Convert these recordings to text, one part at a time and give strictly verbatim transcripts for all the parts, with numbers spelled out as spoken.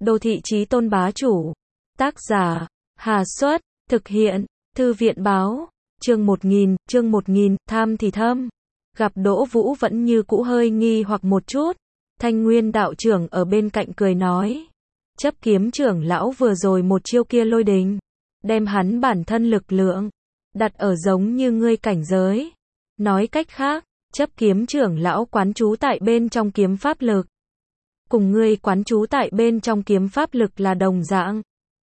Đô thị chí tôn bá chủ. Tác giả, Hà Xuất, thực hiện, Thư viện báo, chương một nghìn, chương một nghìn, tham thì thâm. Gặp Đỗ Vũ vẫn như cũ hơi nghi hoặc một chút. Thanh Nguyên đạo trưởng ở bên cạnh cười nói. Chấp kiếm trưởng lão vừa rồi một chiêu kia lôi đình. Đem hắn bản thân lực lượng. Đặt ở giống như ngươi cảnh giới. Nói cách khác, chấp kiếm trưởng lão quán trú tại bên trong kiếm pháp lực. Cùng ngươi quán trú tại bên trong kiếm pháp lực là đồng dạng.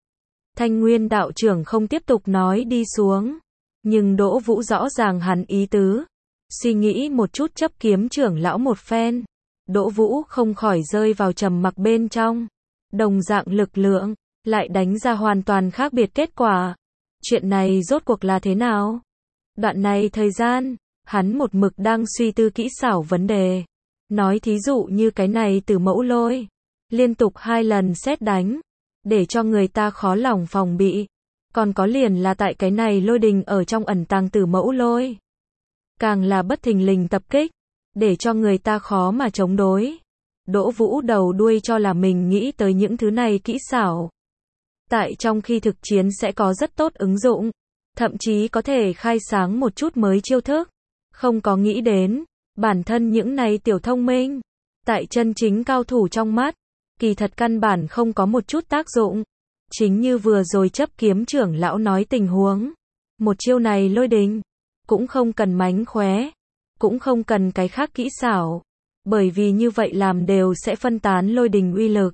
Thanh Nguyên đạo trưởng không tiếp tục nói đi xuống. Nhưng Đỗ Vũ rõ ràng hắn ý tứ. Suy nghĩ một chút chấp kiếm trưởng lão một phen. Đỗ Vũ không khỏi rơi vào trầm mặc bên trong. Đồng dạng lực lượng, lại đánh ra hoàn toàn khác biệt kết quả. Chuyện này rốt cuộc là thế nào? Đoạn này thời gian, hắn một mực đang suy tư kỹ xảo vấn đề. Nói thí dụ như cái này từ mẫu lôi. Liên tục hai lần sét đánh. Để cho người ta khó lòng phòng bị. Còn có liền là tại cái này lôi đình ở trong ẩn tàng từ mẫu lôi. Càng là bất thình lình tập kích. Để cho người ta khó mà chống đối. Đỗ Vũ đầu đuôi cho là mình nghĩ tới những thứ này kỹ xảo. Tại trong khi thực chiến sẽ có rất tốt ứng dụng. Thậm chí có thể khai sáng một chút mới chiêu thức. Không có nghĩ đến. Bản thân những này tiểu thông minh. Tại chân chính cao thủ trong mắt. Kỳ thật căn bản không có một chút tác dụng. Chính như vừa rồi chấp kiếm trưởng lão nói tình huống. Một chiêu này lôi đình. Cũng không cần mánh khóe. Cũng không cần cái khác kỹ xảo. Bởi vì như vậy làm đều sẽ phân tán lôi đình uy lực.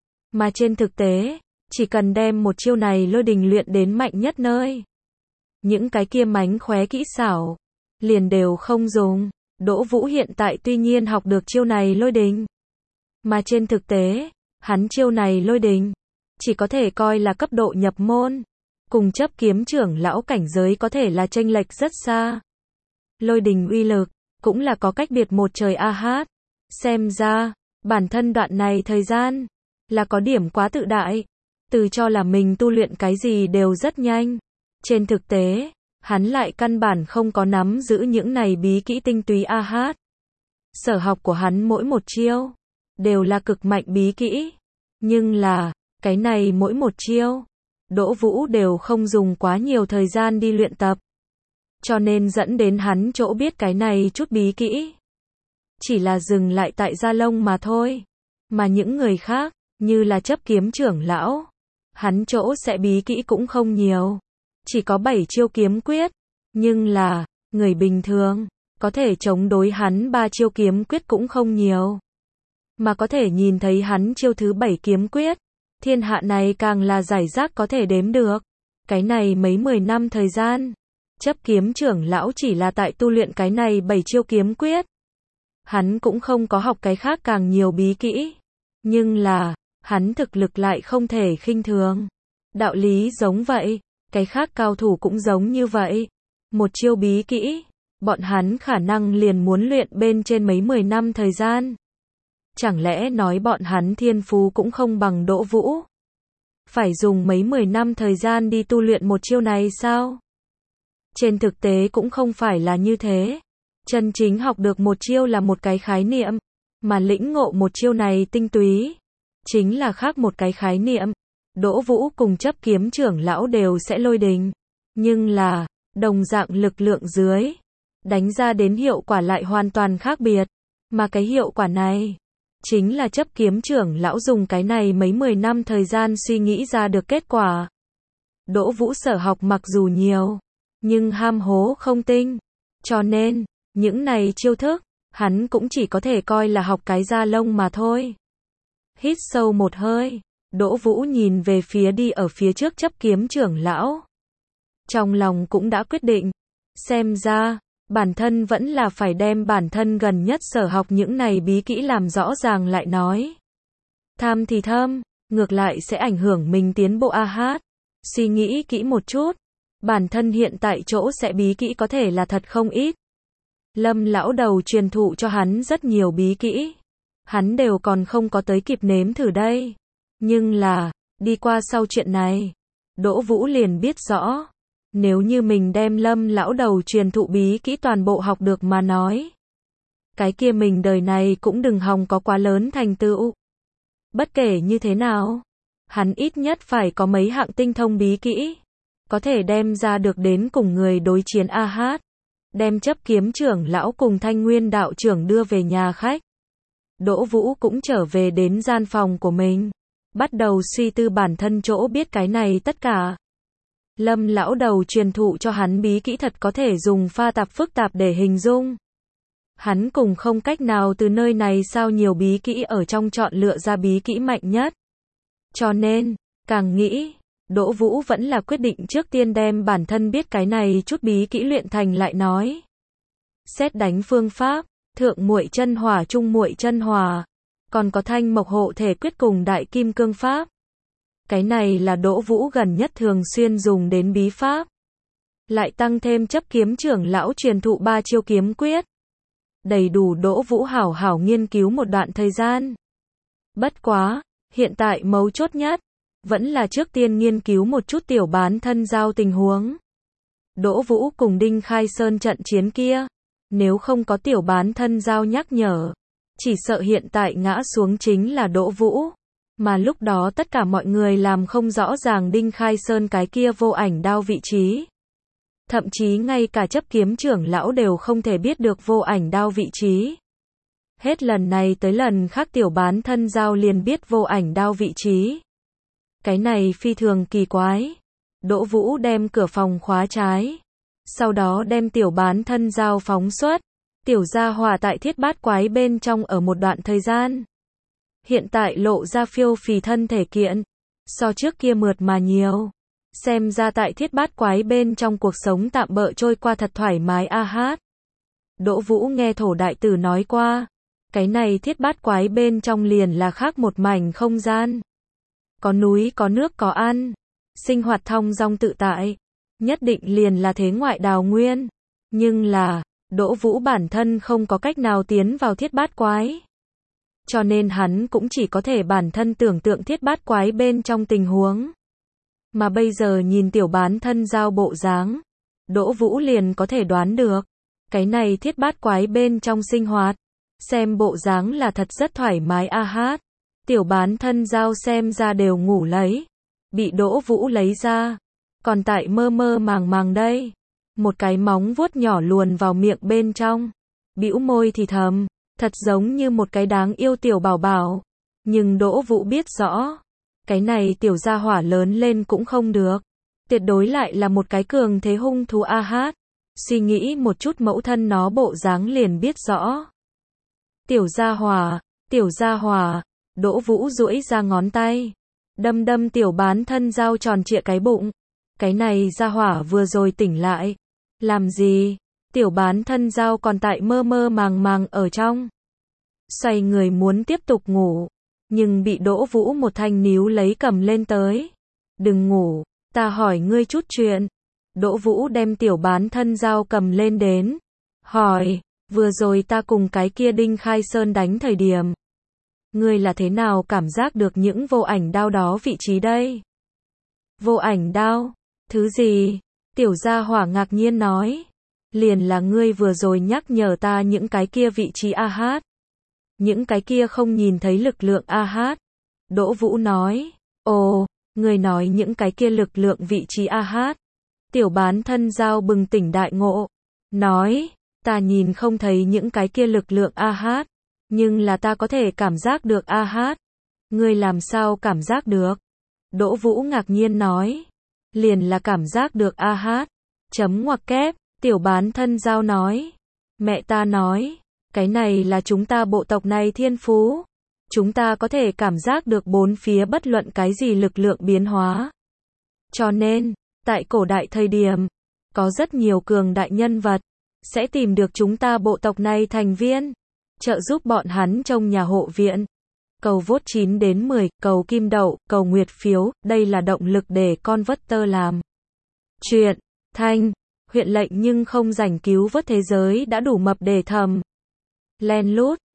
Mà trên thực tế, chỉ cần đem một chiêu này lôi đình luyện đến mạnh nhất nơi. Những cái kia mánh khóe kỹ xảo. Liền đều không dùng. Đỗ Vũ hiện tại tuy nhiên học được chiêu này lôi đình. Mà trên thực tế, hắn chiêu này lôi đình. Chỉ có thể coi là cấp độ nhập môn. Cùng chấp kiếm trưởng lão cảnh giới có thể là chênh lệch rất xa. Lôi đình uy lực, cũng là có cách biệt một trời a hát. Xem ra, bản thân đoạn này thời gian, là có điểm quá tự đại. Từ cho là mình tu luyện cái gì đều rất nhanh. Trên thực tế, hắn lại căn bản không có nắm giữ những này bí kỹ tinh túy a hát. Sở học của hắn mỗi một chiêu, đều là cực mạnh bí kỹ. Nhưng là, cái này mỗi một chiêu, Đỗ Vũ đều không dùng quá nhiều thời gian đi luyện tập. Cho nên dẫn đến hắn chỗ biết cái này chút bí kỹ. Chỉ là dừng lại tại da lông mà thôi. Mà những người khác, như là chấp kiếm trưởng lão, hắn chỗ sẽ bí kỹ cũng không nhiều. Chỉ có bảy chiêu kiếm quyết. Nhưng là, người bình thường, có thể chống đối hắn ba chiêu kiếm quyết cũng không nhiều. Mà có thể nhìn thấy hắn chiêu thứ bảy kiếm quyết. Thiên hạ này càng là giải rác có thể đếm được. Cái này mấy mười năm thời gian. Chấp kiếm trưởng lão chỉ là tại tu luyện cái này bảy chiêu kiếm quyết. Hắn cũng không có học cái khác càng nhiều bí kỹ. Nhưng là, hắn thực lực lại không thể khinh thường. Đạo lý giống vậy. Cái khác cao thủ cũng giống như vậy. Một chiêu bí kỹ. Bọn hắn khả năng liền muốn luyện bên trên mấy mười năm thời gian. Chẳng lẽ nói bọn hắn thiên phú cũng không bằng Đỗ Vũ? Phải dùng mấy mười năm thời gian đi tu luyện một chiêu này sao? Trên thực tế cũng không phải là như thế. Chân chính học được một chiêu là một cái khái niệm. Mà lĩnh ngộ một chiêu này tinh túy. Chính là khác một cái khái niệm. Đỗ Vũ cùng chấp kiếm trưởng lão đều sẽ lôi đình. Nhưng là, đồng dạng lực lượng dưới. Đánh ra đến hiệu quả lại hoàn toàn khác biệt. Mà cái hiệu quả này. Chính là chấp kiếm trưởng lão dùng cái này mấy mười năm thời gian suy nghĩ ra được kết quả. Đỗ Vũ sở học mặc dù nhiều. Nhưng ham hố không tinh. Cho nên, những này chiêu thức, hắn cũng chỉ có thể coi là học cái da lông mà thôi. Hít sâu một hơi. Đỗ Vũ nhìn về phía đi ở phía trước chấp kiếm trưởng lão. Trong lòng cũng đã quyết định. Xem ra, bản thân vẫn là phải đem bản thân gần nhất sở học những này bí kỹ làm rõ ràng lại nói. Tham thì thâm, ngược lại sẽ ảnh hưởng mình tiến bộ a hát. Suy nghĩ kỹ một chút. Bản thân hiện tại chỗ sẽ bí kỹ có thể là thật không ít. Lâm lão đầu truyền thụ cho hắn rất nhiều bí kỹ. Hắn đều còn không có tới kịp nếm thử đây. Nhưng là, đi qua sau chuyện này, Đỗ Vũ liền biết rõ. Nếu như mình đem Lâm lão đầu truyền thụ bí kỹ toàn bộ học được mà nói. Cái kia mình đời này cũng đừng hòng có quá lớn thành tựu. Bất kể như thế nào, hắn ít nhất phải có mấy hạng tinh thông bí kỹ, có thể đem ra được đến cùng người đối chiến A Hát, đem chấp kiếm trưởng lão cùng Thanh Nguyên đạo trưởng đưa về nhà khách. Đỗ Vũ cũng trở về đến gian phòng của mình, bắt đầu suy tư bản thân chỗ biết cái này tất cả. Lâm lão đầu truyền thụ cho hắn bí kỹ thật có thể dùng pha tạp phức tạp để hình dung. Hắn cùng không cách nào từ nơi này sao nhiều bí kỹ ở trong chọn lựa ra bí kỹ mạnh nhất. Cho nên, càng nghĩ, Đỗ Vũ vẫn là quyết định trước tiên đem bản thân biết cái này chút bí kỹ luyện thành lại nói. Xét đánh phương pháp, thượng muội chân hỏa trung muội chân hỏa, còn có thanh mộc hộ thể quyết cùng đại kim cương pháp. Cái này là Đỗ Vũ gần nhất thường xuyên dùng đến bí pháp. Lại tăng thêm chấp kiếm trưởng lão truyền thụ ba chiêu kiếm quyết. Đầy đủ Đỗ Vũ hảo hảo nghiên cứu một đoạn thời gian. Bất quá, hiện tại mấu chốt nhất, vẫn là trước tiên nghiên cứu một chút tiểu bán thân giao tình huống. Đỗ Vũ cùng Đinh Khai Sơn trận chiến kia, nếu không có tiểu bán thân giao nhắc nhở, chỉ sợ hiện tại ngã xuống chính là Đỗ Vũ. Mà lúc đó tất cả mọi người làm không rõ ràng Đinh Khai Sơn cái kia vô ảnh đao vị trí. Thậm chí ngay cả chấp kiếm trưởng lão đều không thể biết được vô ảnh đao vị trí. Hết lần này tới lần khác tiểu bán thân giao liền biết vô ảnh đao vị trí. Cái này phi thường kỳ quái. Đỗ Vũ đem cửa phòng khóa trái. Sau đó đem tiểu bán thân giao phóng xuất. Tiểu gia hỏa tại thiết bát quái bên trong ở một đoạn thời gian. Hiện tại lộ ra phiêu phì thân thể kiện. So trước kia mượt mà nhiều. Xem ra tại thiết bát quái bên trong cuộc sống tạm bợ trôi qua thật thoải mái A Hát. Đỗ Vũ nghe thổ đại tử nói qua. Cái này thiết bát quái bên trong liền là khác một mảnh không gian. Có núi có nước có ăn. Sinh hoạt thong dong tự tại. Nhất định liền là thế ngoại đào nguyên. Nhưng là, Đỗ Vũ bản thân không có cách nào tiến vào thiết bát quái. Cho nên hắn cũng chỉ có thể bản thân tưởng tượng thiết bát quái bên trong tình huống. Mà bây giờ nhìn tiểu bán thân giao bộ dáng, Đỗ Vũ liền có thể đoán được. Cái này thiết bát quái bên trong sinh hoạt. Xem bộ dáng là thật rất thoải mái A Hát. Tiểu bán thân giao xem ra đều ngủ lấy. Bị Đỗ Vũ lấy ra. Còn tại mơ mơ màng màng đây. Một cái móng vuốt nhỏ luồn vào miệng bên trong. Bĩu môi thì thầm. Thật giống như một cái đáng yêu tiểu bảo bảo. Nhưng Đỗ Vũ biết rõ. Cái này tiểu gia hỏa lớn lên cũng không được. Tuyệt đối lại là một cái cường thế hung thú A Hát. Suy nghĩ một chút mẫu thân nó bộ dáng liền biết rõ. Tiểu gia hỏa, tiểu gia hỏa. Đỗ Vũ duỗi ra ngón tay. Đâm đâm tiểu bán thân giao tròn trịa cái bụng. Cái này gia hỏa vừa rồi tỉnh lại. Làm gì? Tiểu bán thân giao còn tại mơ mơ màng màng ở trong. Xoay người muốn tiếp tục ngủ. Nhưng bị Đỗ Vũ một thanh níu lấy cầm lên tới. Đừng ngủ, ta hỏi ngươi chút chuyện. Đỗ Vũ đem tiểu bán thân giao cầm lên đến. Hỏi, vừa rồi ta cùng cái kia Đinh Khai Sơn đánh thời điểm. Ngươi là thế nào cảm giác được những vô ảnh đao đó vị trí đây? Vô ảnh đao? Thứ gì? Tiểu gia hỏa ngạc nhiên nói. Liền là ngươi vừa rồi nhắc nhở ta những cái kia vị trí A Hát. Những cái kia không nhìn thấy lực lượng A Hát. Đỗ Vũ nói. Ồ, ngươi nói những cái kia lực lượng vị trí A Hát. Tiểu bán thân giao bừng tỉnh đại ngộ. Nói, ta nhìn không thấy những cái kia lực lượng A Hát. Nhưng là ta có thể cảm giác được A Hát. Ngươi làm sao cảm giác được? Đỗ Vũ ngạc nhiên nói. Liền là cảm giác được A Hát. Chấm ngoặc kép, tiểu bán thân giao nói. Mẹ ta nói. Cái này là chúng ta bộ tộc này thiên phú. Chúng ta có thể cảm giác được bốn phía bất luận cái gì lực lượng biến hóa. Cho nên, tại cổ đại thời điểm, có rất nhiều cường đại nhân vật, sẽ tìm được chúng ta bộ tộc này thành viên, trợ giúp bọn hắn trong nhà hộ viện. Cầu vote chín đến mười, cầu kim đậu, cầu nguyệt phiếu, đây là động lực để con vớt tơ làm. Chuyện, thanh, huyện lệnh nhưng không rảnh cứu vớt thế giới đã đủ mập để thầm. Len lút.